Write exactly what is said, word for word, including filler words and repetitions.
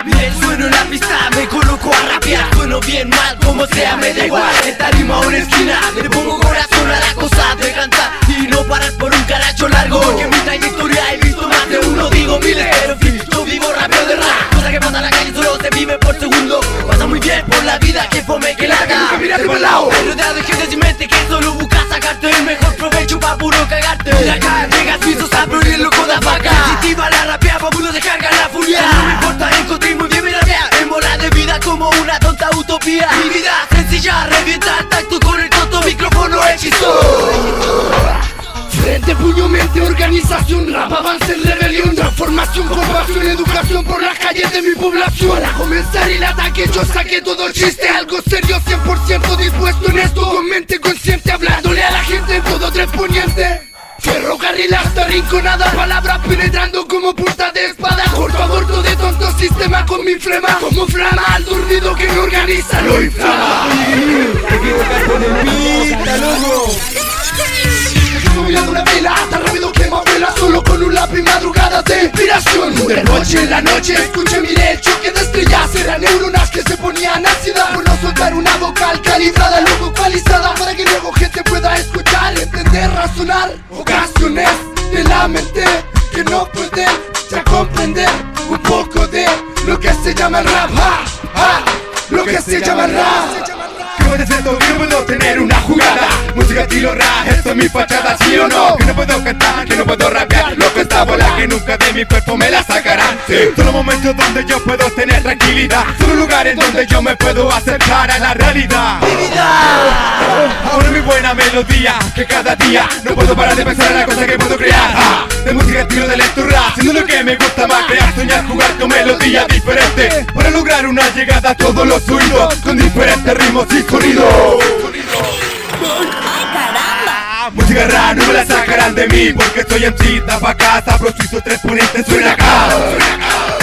Miren, sueno en la pista, me coloco a rapear. Sueno bien, mal, como sea, me da igual. En tarima o en esquina, le pongo corazón a la cosa de cantar y no parar por un caracho largo. Porque en mi trayectoria he visto más de uno, digo miles. Pero en fin, yo vivo rapeo de rap. Cosa que pasa en la calle solo se vive por segundo. Pasa muy bien por la vida, que fome que larga. Nunca miraste por el lado. Rodeado de gente sin mente que solo busca sacarte el mejor provecho pa' puro cagarte. Mira acá, llegas pisos a y el loco da vaca. Positiva la rapea pa' uno descarga la furia. No me importa, encontré muy bien mi rapea. En bola de vida como una tonta utopía. Mi vida sencilla, revienta el tacto con el tonto micrófono hechizo. Frente, puño, mente, organización, rap, avance en rebelión, transformación, compasión, educación por las calles de mi población. Para comenzar el ataque yo saqué todo chiste, algo serio, cien por ciento dispuesto en esto. Con mente consciente, hablándole a la gente en todo tres poniente. Ferrocarril hasta rinconada, palabras penetrando como punta de espada. Corto aborto de tonto sistema con mi flema. Como flama al dormido que me organiza, lo inflama. Voy a una vela, tan rápido que me vela. Solo con un lápiz, madrugadas de inspiración. De noche en la noche, escuché, miré el choque de estrellas. Eran neuronas que se ponían ansiedad por no soltar una vocal calibrada, luego vocalizada, para que luego gente pueda escuchar, entender, razonar. Ocasiones de la mente que no puede ya comprender un poco de lo que se llama el rap. Ah, ah, lo que se llama el rap. Que me siento que no puedo tener una jugada. Música estilo rap, esto es mi fachada, ¿sí o no? Que no puedo cantar, que no puedo rapear. Lo que está bola que nunca de mi cuerpo me la sacarán. Sí. Son los momentos donde yo puedo tener tranquilidad. Son los lugares donde yo me puedo acercar a la realidad. Mi vida. Ahora mi buena melodía, que cada día no puedo parar de pensar en la cosa que puedo crear. Ah, de música estilo de electro rap, siendo lo que me gusta más, crear, soñar, jugar con melodías diferentes para lograr una llegada a todos los oídos con diferentes ritmos y sonidos. Música rap no me la sacarán de mí, porque estoy en cita pa' casa, preciso tres ponentes, suena acá, suena acá.